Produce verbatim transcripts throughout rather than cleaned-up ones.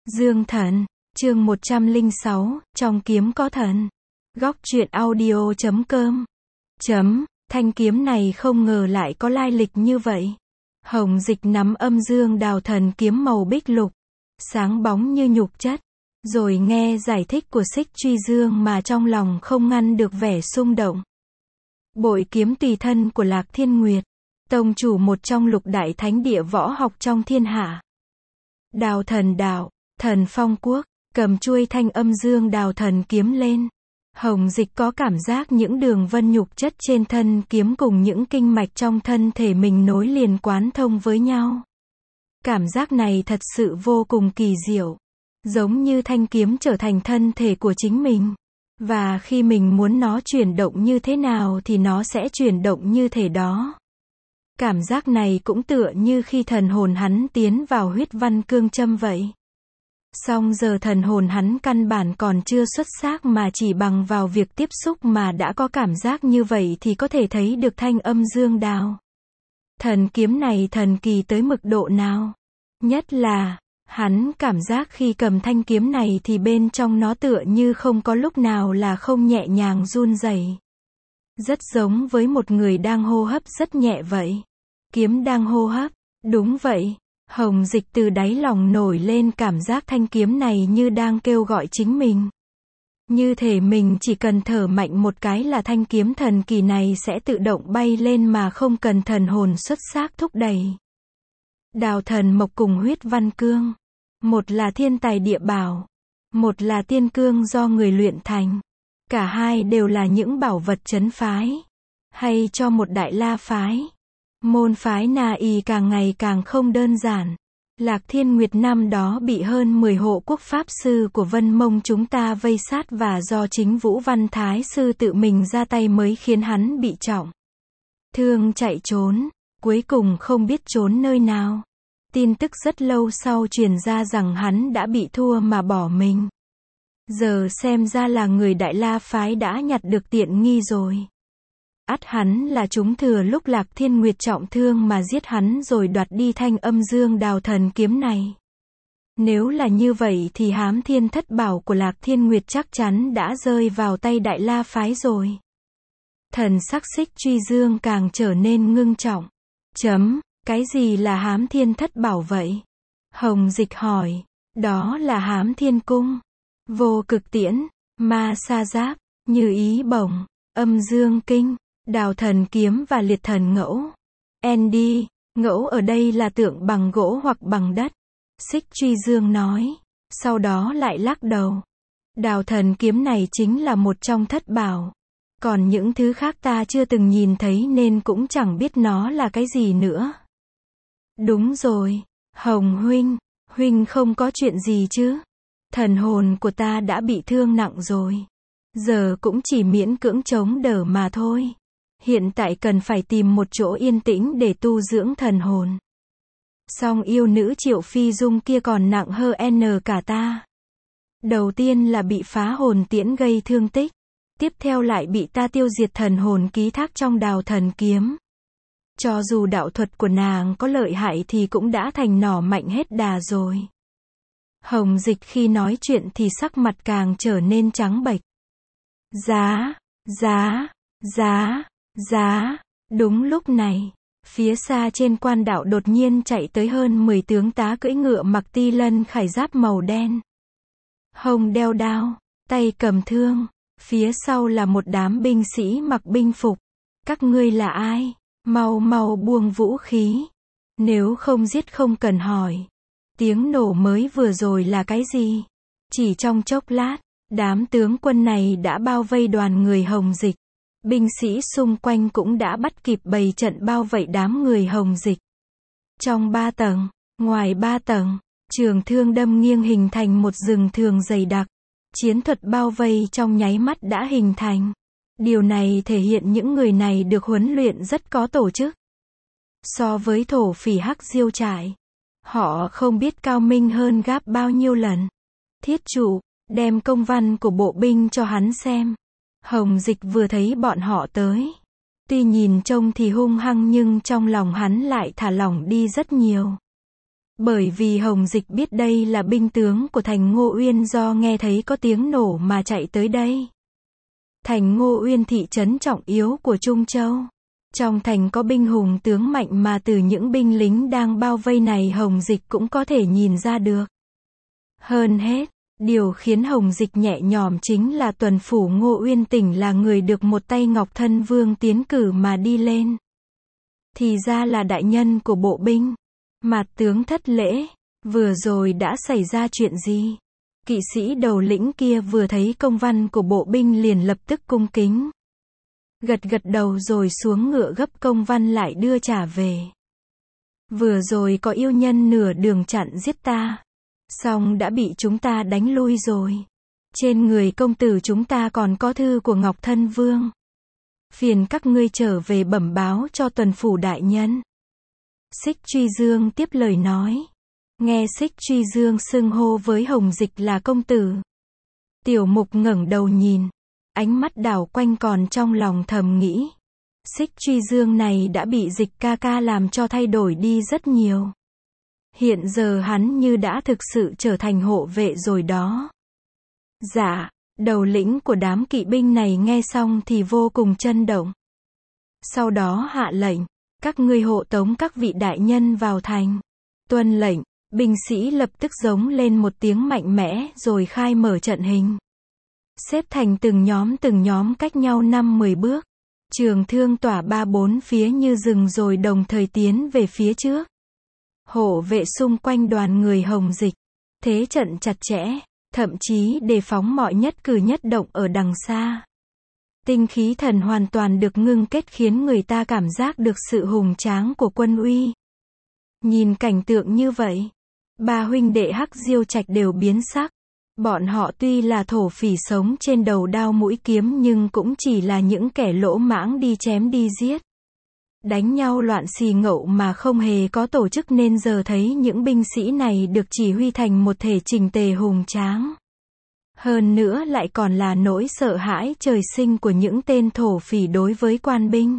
Dương thần, chương một trăm lẻ sáu, trong kiếm có thần. Góc truyện audio chấm com. Chấm, thanh kiếm này không ngờ lại có lai lịch như vậy. Hồng Dịch nắm âm dương đào thần kiếm màu bích lục, sáng bóng như nhục chất. Rồi nghe giải thích của Xích Truy Dương mà trong lòng không ngăn được vẻ xung động. Bội kiếm tùy thân của Lạc Thiên Nguyệt, tông chủ một trong lục đại thánh địa võ học trong thiên hạ. Đào thần đạo, thần phong quốc, cầm chuôi thanh âm dương đào thần kiếm lên. Hồng Dịch có cảm giác những đường vân nhục chất trên thân kiếm cùng những kinh mạch trong thân thể mình nối liền quán thông với nhau. Cảm giác này thật sự vô cùng kỳ diệu. Giống như thanh kiếm trở thành thân thể của chính mình. Và khi mình muốn nó chuyển động như thế nào thì nó sẽ chuyển động như thế đó. Cảm giác này cũng tựa như khi thần hồn hắn tiến vào huyết văn cương châm vậy. Song giờ thần hồn hắn căn bản còn chưa xuất xác mà chỉ bằng vào việc tiếp xúc mà đã có cảm giác như vậy thì có thể thấy được thanh âm dương đào. Thần kiếm này thần kỳ tới mực độ nào? Nhất là, hắn cảm giác khi cầm thanh kiếm này thì bên trong nó tựa như không có lúc nào là không nhẹ nhàng run rẩy. Rất giống với một người đang hô hấp rất nhẹ vậy. Kiếm đang hô hấp, đúng vậy. Hồng Dịch từ đáy lòng nổi lên cảm giác thanh kiếm này như đang kêu gọi chính mình. Như thể mình chỉ cần thở mạnh một cái là thanh kiếm thần kỳ này sẽ tự động bay lên mà không cần thần hồn xuất xác thúc đẩy. Đào thần mộc cùng huyết văn cương. Một là thiên tài địa bảo. Một là tiên cương do người luyện thành. Cả hai đều là những bảo vật trấn phái. Hay cho một đại la phái. Môn phái Na Y càng ngày càng không đơn giản. Lạc Thiên Nguyệt năm đó bị hơn mười hộ quốc pháp sư của Vân Mông chúng ta vây sát và do chính Vũ Văn Thái sư tự mình ra tay mới khiến hắn bị trọng thương chạy trốn, cuối cùng không biết trốn nơi nào. Tin tức rất lâu sau truyền ra rằng hắn đã bị thua mà bỏ mình. Giờ xem ra là người Đại La phái đã nhặt được tiện nghi rồi. Ắt hắn là chúng thừa lúc Lạc Thiên Nguyệt trọng thương mà giết hắn rồi đoạt đi thanh âm dương đào thần kiếm này. Nếu là như vậy thì hám thiên thất bảo của Lạc Thiên Nguyệt chắc chắn đã rơi vào tay Đại La phái rồi. Thần sắc Xích Truy Dương càng trở nên ngưng trọng. Chấm, cái gì là hám thiên thất bảo vậy? Hồng Dịch hỏi. Đó là hám thiên cung, vô cực tiễn, ma sa giáp, như ý bổng, âm dương kinh, đào thần kiếm và liệt thần ngẫu. Andy, ngẫu ở đây là tượng bằng gỗ hoặc bằng đất. Xích Truy Dương nói. Sau đó lại lắc đầu. Đào thần kiếm này chính là một trong thất bảo. Còn những thứ khác ta chưa từng nhìn thấy nên cũng chẳng biết nó là cái gì nữa. Đúng rồi. Hồng huynh, huynh không có chuyện gì chứ? Thần hồn của ta đã bị thương nặng rồi. Giờ cũng chỉ miễn cưỡng chống đỡ mà thôi. Hiện tại cần phải tìm một chỗ yên tĩnh để tu dưỡng thần hồn. Song yêu nữ Triệu Phi Dung kia còn nặng hơn cả ta. Đầu tiên là bị phá hồn tiễn gây thương tích. Tiếp theo lại bị ta tiêu diệt thần hồn ký thác trong đào thần kiếm. Cho dù đạo thuật của nàng có lợi hại thì cũng đã thành nỏ mạnh hết đà rồi. Hồng Dịch khi nói chuyện thì sắc mặt càng trở nên trắng bệch. Giá, giá, giá, giá. Đúng lúc này, phía xa trên quan đạo đột nhiên chạy tới hơn mười tướng tá cưỡi ngựa mặc ti lân khải giáp màu đen. Hông đeo đao, tay cầm thương. Phía sau là một đám binh sĩ mặc binh phục. Các ngươi là ai? Mau mau buông vũ khí. Nếu không giết không cần hỏi. Tiếng nổ mới vừa rồi là cái gì? Chỉ trong chốc lát, đám tướng quân này đã bao vây đoàn người Hồng Dịch. Binh sĩ xung quanh cũng đã bắt kịp bày trận bao vây đám người Hồng Dịch. Trong ba tầng, ngoài ba tầng, trường thương đâm nghiêng hình thành một rừng thường dày đặc. Chiến thuật bao vây trong nháy mắt đã hình thành. Điều này thể hiện những người này được huấn luyện rất có tổ chức. So với thổ phỉ Hắc Diêu trại, họ không biết cao minh hơn gấp bao nhiêu lần. Thiết chủ, đem công văn của bộ binh cho hắn xem. Hồng Dịch vừa thấy bọn họ tới. Tuy nhìn trông thì hung hăng nhưng trong lòng hắn lại thả lỏng đi rất nhiều. Bởi vì Hồng Dịch biết đây là binh tướng của thành Ngô Uyên do nghe thấy có tiếng nổ mà chạy tới đây. Thành Ngô Uyên thị trấn trọng yếu của Trung Châu. Trong thành có binh hùng tướng mạnh mà từ những binh lính đang bao vây này Hồng Dịch cũng có thể nhìn ra được. Hơn hết, điều khiến Hồng Dịch nhẹ nhõm chính là tuần phủ Ngô Uyên Tỉnh là người được một tay Ngọc Thân Vương tiến cử mà đi lên. Thì ra là đại nhân của bộ binh. Mạt tướng thất lễ, vừa rồi đã xảy ra chuyện gì? Kỵ sĩ đầu lĩnh kia vừa thấy công văn của bộ binh liền lập tức cung kính. Gật gật đầu rồi xuống ngựa gấp công văn lại đưa trả về. Vừa rồi có yêu nhân nửa đường chặn giết ta. Xong đã bị chúng ta đánh lui rồi. Trên người công tử chúng ta còn có thư của Ngọc Thân Vương. Phiền các ngươi trở về bẩm báo cho tuần phủ đại nhân. Xích Truy Dương tiếp lời nói. Nghe Xích Truy Dương xưng hô với Hồng Dịch là công tử. Tiểu Mục ngẩng đầu nhìn. Ánh mắt đảo quanh còn trong lòng thầm nghĩ. Xích Truy Dương này đã bị Dịch ca ca làm cho thay đổi đi rất nhiều. Hiện giờ hắn như đã thực sự trở thành hộ vệ rồi đó. Dạ, đầu lĩnh của đám kỵ binh này nghe xong thì vô cùng chấn động. Sau đó hạ lệnh, các ngươi hộ tống các vị đại nhân vào thành. Tuân lệnh, binh sĩ lập tức giống lên một tiếng mạnh mẽ rồi khai mở trận hình. Xếp thành từng nhóm từng nhóm cách nhau năm mười bước. Trường thương tỏa ba bốn phía như rừng rồi đồng thời tiến về phía trước. Hộ vệ xung quanh đoàn người Hồng Dịch. Thế trận chặt chẽ, thậm chí đề phóng mọi nhất cử nhất động ở đằng xa. Tinh khí thần hoàn toàn được ngưng kết khiến người ta cảm giác được sự hùng tráng của quân uy. Nhìn cảnh tượng như vậy, ba huynh đệ Hắc Diêu Trạch đều biến sắc. Bọn họ tuy là thổ phỉ sống trên đầu đao mũi kiếm nhưng cũng chỉ là những kẻ lỗ mãng đi chém đi giết. Đánh nhau loạn xì ngậu mà không hề có tổ chức nên giờ thấy những binh sĩ này được chỉ huy thành một thể chỉnh tề hùng tráng. Hơn nữa lại còn là nỗi sợ hãi trời sinh của những tên thổ phỉ đối với quan binh.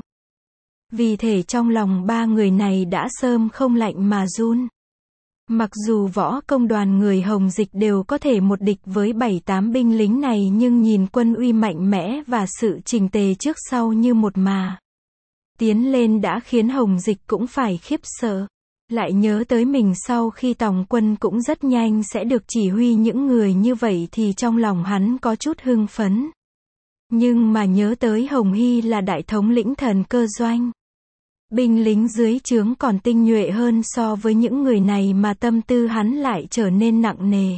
Vì thể trong lòng ba người này đã sớm không lạnh mà run. Mặc dù võ công đoàn người Hồng Dịch đều có thể một địch với bảy tám binh lính này nhưng nhìn quân uy mạnh mẽ và sự chỉnh tề trước sau như một mà. Tiến lên đã khiến Hồng Dịch cũng phải khiếp sợ. Lại nhớ tới mình sau khi tòng quân cũng rất nhanh sẽ được chỉ huy những người như vậy thì trong lòng hắn có chút hưng phấn. Nhưng mà nhớ tới Hồng Hy là đại thống lĩnh thần cơ doanh. Binh lính dưới trướng còn tinh nhuệ hơn so với những người này mà tâm tư hắn lại trở nên nặng nề.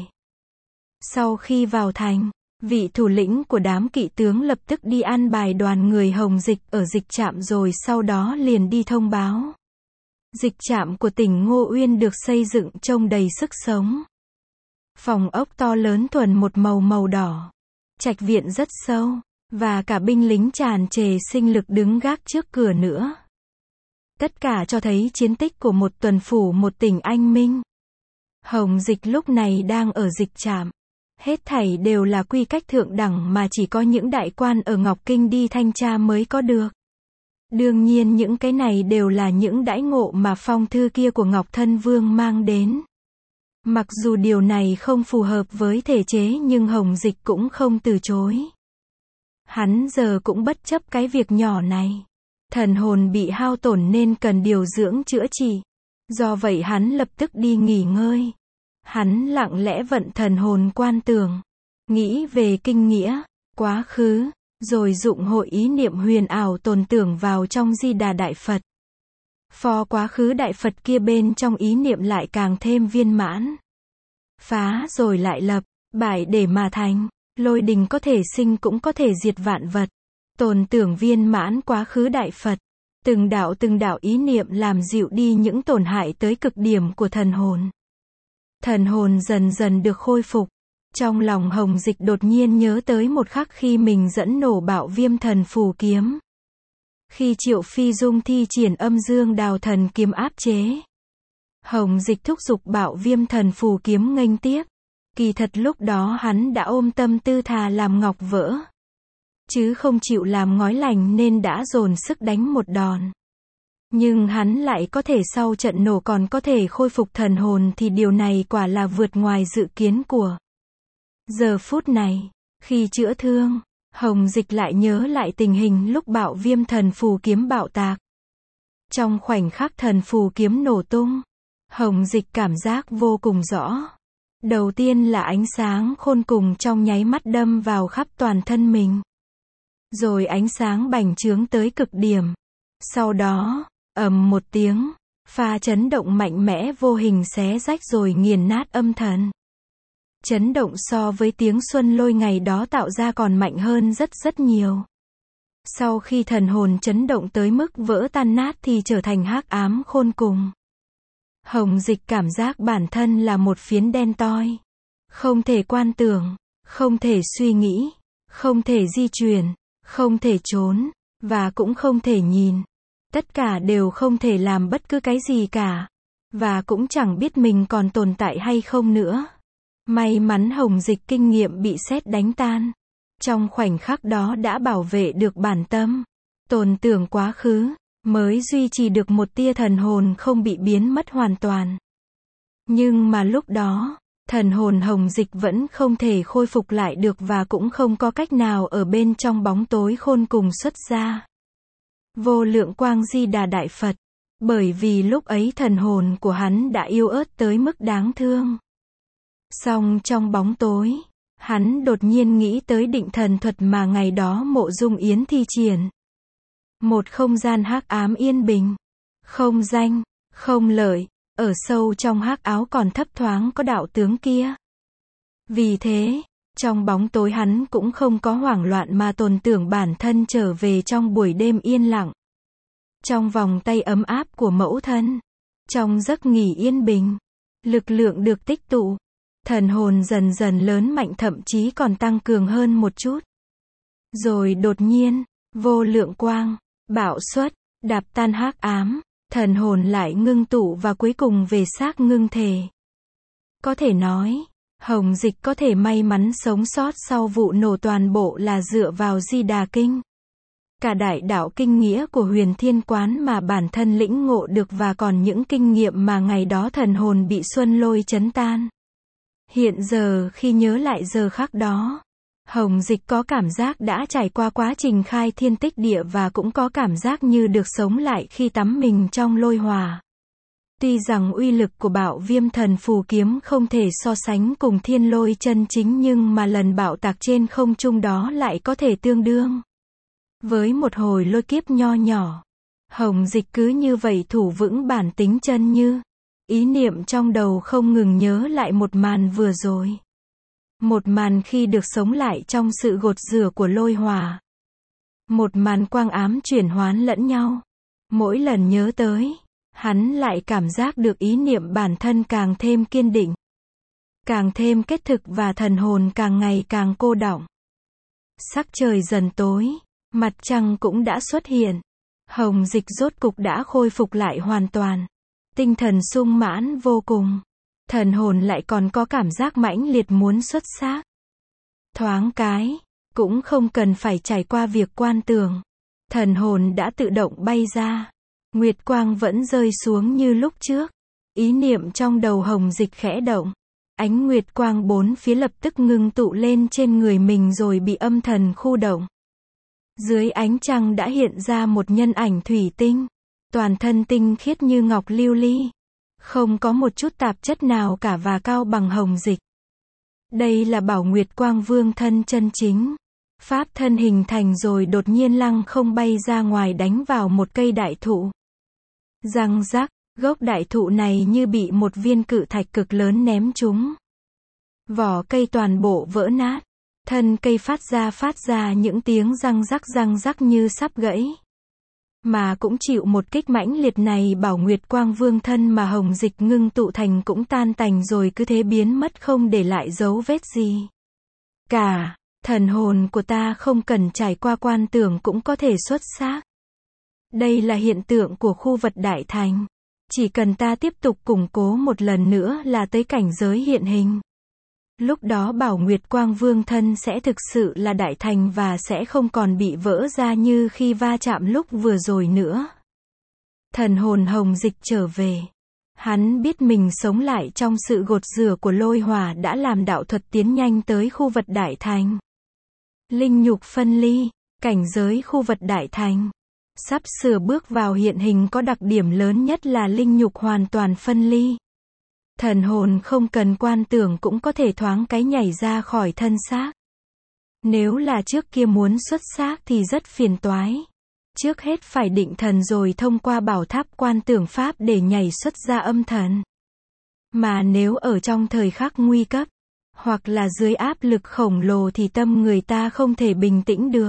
Sau khi vào thành, vị thủ lĩnh của đám kỵ tướng lập tức đi an bài đoàn người Hồng Dịch ở dịch trạm rồi sau đó liền đi thông báo. Dịch trạm của tỉnh Ngô Uyên được xây dựng trông đầy sức sống. Phòng ốc to lớn thuần một màu màu đỏ. Trạch viện rất sâu, và cả binh lính tràn trề sinh lực đứng gác trước cửa nữa. Tất cả cho thấy chiến tích của một tuần phủ một tỉnh anh minh. Hồng Dịch lúc này đang ở dịch trạm. Hết thảy đều là quy cách thượng đẳng mà chỉ có những đại quan ở Ngọc Kinh đi thanh tra mới có được. Đương nhiên những cái này đều là những đãi ngộ mà phong thư kia của Ngọc Thân Vương mang đến. Mặc dù điều này không phù hợp với thể chế nhưng Hồng Dịch cũng không từ chối. Hắn giờ cũng bất chấp cái việc nhỏ này. Thần hồn bị hao tổn nên cần điều dưỡng chữa trị. Do vậy hắn lập tức đi nghỉ ngơi. Hắn lặng lẽ vận thần hồn quan tưởng. Nghĩ về kinh nghĩa, quá khứ, rồi dụng hội ý niệm huyền ảo tồn tưởng vào trong Di Đà Đại Phật. Phò quá khứ Đại Phật kia bên trong ý niệm lại càng thêm viên mãn. Phá rồi lại lập, bại để mà thành, lôi đình có thể sinh cũng có thể diệt vạn vật. Tồn tưởng viên mãn quá khứ Đại Phật. Từng đạo từng đạo ý niệm làm dịu đi những tổn hại tới cực điểm của thần hồn. Thần hồn dần dần được khôi phục. Trong lòng Hồng Dịch đột nhiên nhớ tới một khắc khi mình dẫn nổ bạo viêm thần phù kiếm. Khi Triệu Phi Dung thi triển âm dương đào thần kiếm áp chế. Hồng Dịch thúc giục bạo viêm thần phù kiếm nghênh tiếp. Kỳ thật lúc đó hắn đã ôm tâm tư thà làm ngọc vỡ. Chứ không chịu làm ngói lành nên đã dồn sức đánh một đòn. Nhưng hắn lại có thể sau trận nổ còn có thể khôi phục thần hồn thì điều này quả là vượt ngoài dự kiến của. Giờ phút này, khi chữa thương, Hồng Dịch lại nhớ lại tình hình lúc bạo viêm thần phù kiếm bạo tạc. Trong khoảnh khắc thần phù kiếm nổ tung, Hồng Dịch cảm giác vô cùng rõ. Đầu tiên là ánh sáng khôn cùng trong nháy mắt đâm vào khắp toàn thân mình. Rồi ánh sáng bành trướng tới cực điểm. Sau đó, ầm một tiếng, pha chấn động mạnh mẽ vô hình xé rách rồi nghiền nát âm thần. Chấn động so với tiếng xuân lôi ngày đó tạo ra còn mạnh hơn rất rất nhiều. Sau khi thần hồn chấn động tới mức vỡ tan nát thì trở thành hắc ám khôn cùng. Hồng Dịch cảm giác bản thân là một phiến đen toi. Không thể quan tưởng, không thể suy nghĩ, không thể di chuyển, không thể trốn, và cũng không thể nhìn. Tất cả đều không thể làm bất cứ cái gì cả. Và cũng chẳng biết mình còn tồn tại hay không nữa. May mắn Hồng Dịch kinh nghiệm bị sét đánh tan. Trong khoảnh khắc đó đã bảo vệ được bản tâm. Tồn tưởng quá khứ, mới duy trì được một tia thần hồn không bị biến mất hoàn toàn. Nhưng mà lúc đó, thần hồn Hồng Dịch vẫn không thể khôi phục lại được và cũng không có cách nào ở bên trong bóng tối khôn cùng xuất ra. Vô lượng quang Di Đà Đại Phật. Bởi vì lúc ấy thần hồn của hắn đã yếu ớt tới mức đáng thương. Song trong bóng tối, hắn đột nhiên nghĩ tới định thần thuật mà ngày đó Mộ Dung Yến thi triển. Một không gian hắc ám yên bình, không danh, không lợi, ở sâu trong hắc áo còn thấp thoáng có đạo tướng kia. Vì thế, trong bóng tối hắn cũng không có hoảng loạn mà tồn tưởng bản thân trở về trong buổi đêm yên lặng. Trong vòng tay ấm áp của mẫu thân, trong giấc nghỉ yên bình, lực lượng được tích tụ, thần hồn dần dần lớn mạnh thậm chí còn tăng cường hơn một chút. Rồi đột nhiên, vô lượng quang, bạo xuất, đạp tan hắc ám, thần hồn lại ngưng tụ và cuối cùng về xác ngưng thể. Có thể nói, Hồng Dịch có thể may mắn sống sót sau vụ nổ toàn bộ là dựa vào Di Đà Kinh. Cả đại đạo kinh nghĩa của Huyền Thiên Quán mà bản thân lĩnh ngộ được và còn những kinh nghiệm mà ngày đó thần hồn bị xuân lôi chấn tan. Hiện giờ khi nhớ lại giờ khắc đó, Hồng Dịch có cảm giác đã trải qua quá trình khai thiên tích địa và cũng có cảm giác như được sống lại khi tắm mình trong lôi hỏa. Tuy rằng uy lực của bạo viêm thần phù kiếm không thể so sánh cùng thiên lôi chân chính nhưng mà lần bạo tạc trên không trung đó lại có thể tương đương. Với một hồi lôi kiếp nho nhỏ, Hồng Dịch cứ như vậy thủ vững bản tính chân như. Ý niệm trong đầu không ngừng nhớ lại một màn vừa rồi. Một màn khi được sống lại trong sự gột rửa của lôi hỏa. Một màn quang ám chuyển hoán lẫn nhau. Mỗi lần nhớ tới, hắn lại cảm giác được ý niệm bản thân càng thêm kiên định. Càng thêm kết thực và thần hồn càng ngày càng cô đọng. Sắc trời dần tối, mặt trăng cũng đã xuất hiện. Hồng Dịch rốt cục đã khôi phục lại hoàn toàn. Tinh thần sung mãn vô cùng. Thần hồn lại còn có cảm giác mãnh liệt muốn xuất xác. Thoáng cái, cũng không cần phải trải qua việc quan tưởng. Thần hồn đã tự động bay ra. Nguyệt quang vẫn rơi xuống như lúc trước. Ý niệm trong đầu Hồng Dịch khẽ động. Ánh nguyệt quang bốn phía lập tức ngưng tụ lên trên người mình rồi bị âm thần khu động. Dưới ánh trăng đã hiện ra một nhân ảnh thủy tinh. Toàn thân tinh khiết như ngọc lưu ly. Không có một chút tạp chất nào cả và cao bằng Hồng Dịch. Đây là Bảo Nguyệt Quang Vương thân chân chính. Pháp thân hình thành rồi đột nhiên lăng không bay ra ngoài đánh vào một cây đại thụ. Răng rắc, gốc đại thụ này như bị một viên cự thạch cực lớn ném trúng. Vỏ cây toàn bộ vỡ nát. Thân cây phát ra phát ra những tiếng răng rắc răng rắc như sắp gãy. Mà cũng chịu một kích mãnh liệt này Bảo Nguyệt Quang Vương thân mà Hồng Dịch ngưng tụ thành cũng tan tành rồi cứ thế biến mất không để lại dấu vết gì. Cả, thần hồn của ta không cần trải qua quan tưởng cũng có thể xuất xác. Đây là hiện tượng của khu vật đại thành. Chỉ cần ta tiếp tục củng cố một lần nữa là tới cảnh giới hiện hình. Lúc đó Bảo Nguyệt Quang Vương thân sẽ thực sự là đại thành và sẽ không còn bị vỡ ra như khi va chạm lúc vừa rồi nữa. Thần hồn Hồng Dịch trở về. Hắn biết mình sống lại trong sự gột rửa của lôi hỏa đã làm đạo thuật tiến nhanh tới khu vật đại thành. Linh nhục phân ly, cảnh giới khu vật đại thành. Sắp sửa bước vào hiện hình có đặc điểm lớn nhất là linh nhục hoàn toàn phân ly. Thần hồn không cần quan tưởng cũng có thể thoáng cái nhảy ra khỏi thân xác. Nếu là trước kia muốn xuất xác thì rất phiền toái. Trước hết phải định thần rồi thông qua bảo tháp quan tưởng pháp để nhảy xuất ra âm thần. Mà nếu ở trong thời khắc nguy cấp, hoặc là dưới áp lực khổng lồ thì tâm người ta không thể bình tĩnh được.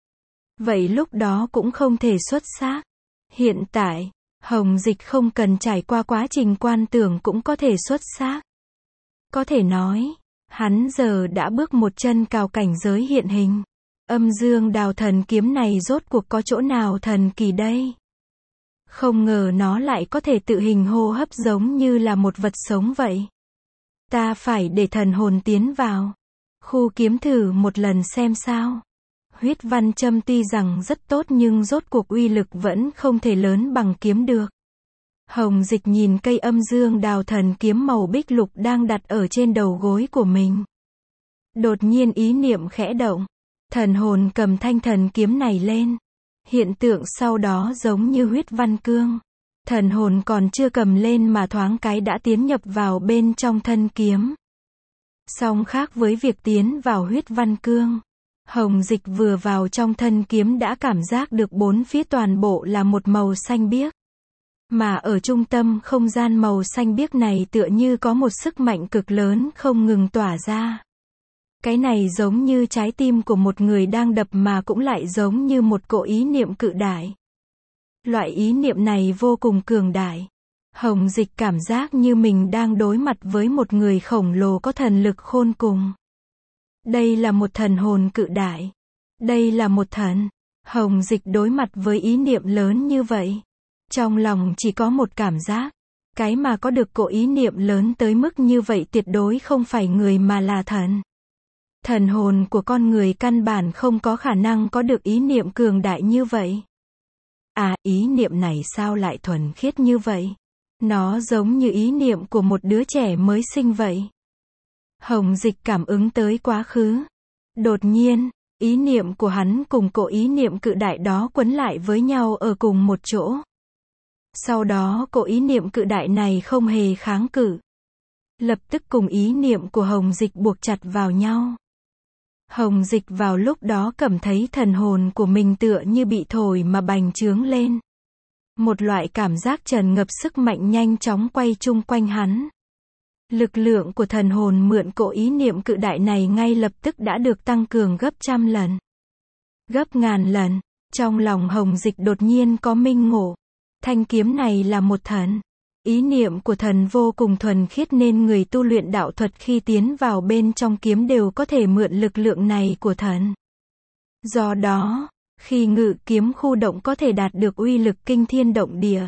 Vậy lúc đó cũng không thể xuất xác. Hiện tại, Hồng Dịch không cần trải qua quá trình quan tưởng cũng có thể xuất xác. Có thể nói, hắn giờ đã bước một chân cào cảnh giới hiện hình. Âm dương đào thần kiếm này rốt cuộc có chỗ nào thần kỳ đây? Không ngờ nó lại có thể tự hình hô hấp giống như là một vật sống vậy. Ta phải để thần hồn tiến vào khu kiếm thử một lần xem sao. Huyết văn châm tuy rằng rất tốt nhưng rốt cuộc uy lực vẫn không thể lớn bằng kiếm được. Hồng Dịch nhìn cây âm dương đào thần kiếm màu bích lục đang đặt ở trên đầu gối của mình. Đột nhiên ý niệm khẽ động. Thần hồn cầm thanh thần kiếm này lên. Hiện tượng sau đó giống như huyết văn cương. Thần hồn còn chưa cầm lên mà thoáng cái đã tiến nhập vào bên trong thân kiếm. Song khác với việc tiến vào huyết văn cương. Hồng Dịch vừa vào trong thân kiếm đã cảm giác được bốn phía toàn bộ là một màu xanh biếc. Mà ở trung tâm không gian màu xanh biếc này tựa như có một sức mạnh cực lớn không ngừng tỏa ra. Cái này giống như trái tim của một người đang đập mà cũng lại giống như một cỗ ý niệm cự đại. Loại ý niệm này vô cùng cường đại. Hồng Dịch cảm giác như mình đang đối mặt với một người khổng lồ có thần lực khôn cùng. Đây là một thần hồn cự đại. Đây là một thần. Hồng Dịch đối mặt với ý niệm lớn như vậy. Trong lòng chỉ có một cảm giác. Cái mà có được cỗ ý niệm lớn tới mức như vậy tuyệt đối không phải người mà là thần. Thần hồn của con người căn bản không có khả năng có được ý niệm cường đại như vậy. À, ý niệm này sao lại thuần khiết như vậy? Nó giống như ý niệm của một đứa trẻ mới sinh vậy. Hồng Dịch cảm ứng tới quá khứ. Đột nhiên, ý niệm của hắn cùng cỗ ý niệm cự đại đó quấn lại với nhau ở cùng một chỗ. Sau đó cỗ ý niệm cự đại này không hề kháng cự. Lập tức cùng ý niệm của Hồng Dịch buộc chặt vào nhau. Hồng Dịch vào lúc đó cảm thấy thần hồn của mình tựa như bị thổi mà bành trướng lên. Một loại cảm giác tràn ngập sức mạnh nhanh chóng quay chung quanh hắn. Lực lượng của thần hồn mượn cỗ ý niệm cự đại này ngay lập tức đã được tăng cường gấp trăm lần. Gấp ngàn lần. Trong lòng Hồng Dịch đột nhiên có minh ngộ. Thanh kiếm này là một thần. Ý niệm của thần vô cùng thuần khiết nên người tu luyện đạo thuật khi tiến vào bên trong kiếm đều có thể mượn lực lượng này của thần. Do đó, khi ngự kiếm khu động có thể đạt được uy lực kinh thiên động địa.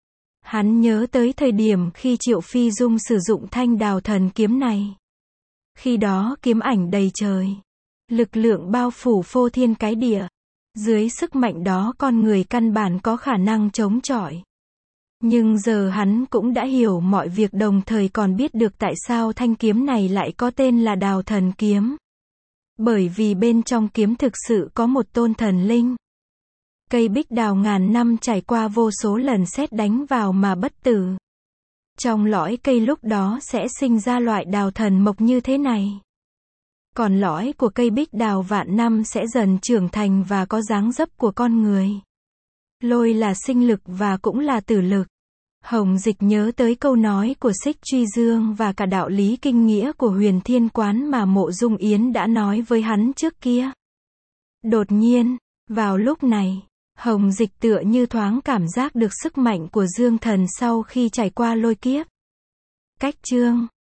Hắn nhớ tới thời điểm khi Triệu Phi Dung sử dụng thanh đào thần kiếm này. Khi đó kiếm ảnh đầy trời. Lực lượng bao phủ phô thiên cái địa. Dưới sức mạnh đó con người căn bản có khả năng chống chọi. Nhưng giờ hắn cũng đã hiểu mọi việc đồng thời còn biết được tại sao thanh kiếm này lại có tên là đào thần kiếm. Bởi vì bên trong kiếm thực sự có một tôn thần linh. Cây bích đào ngàn năm trải qua vô số lần sét đánh vào mà bất tử. Trong lõi cây lúc đó sẽ sinh ra loại đào thần mộc như thế này. Còn lõi của cây bích đào vạn năm sẽ dần trưởng thành và có dáng dấp của con người. Lôi là sinh lực và cũng là tử lực. Hồng Dịch nhớ tới câu nói của Xích Truy Dương và cả đạo lý kinh nghĩa của Huyền Thiên Quán mà Mộ Dung Yến đã nói với hắn trước kia. Đột nhiên, vào lúc này, Hồng Dịch tựa như thoáng cảm giác được sức mạnh của Dương Thần sau khi trải qua lôi kiếp. Cách chương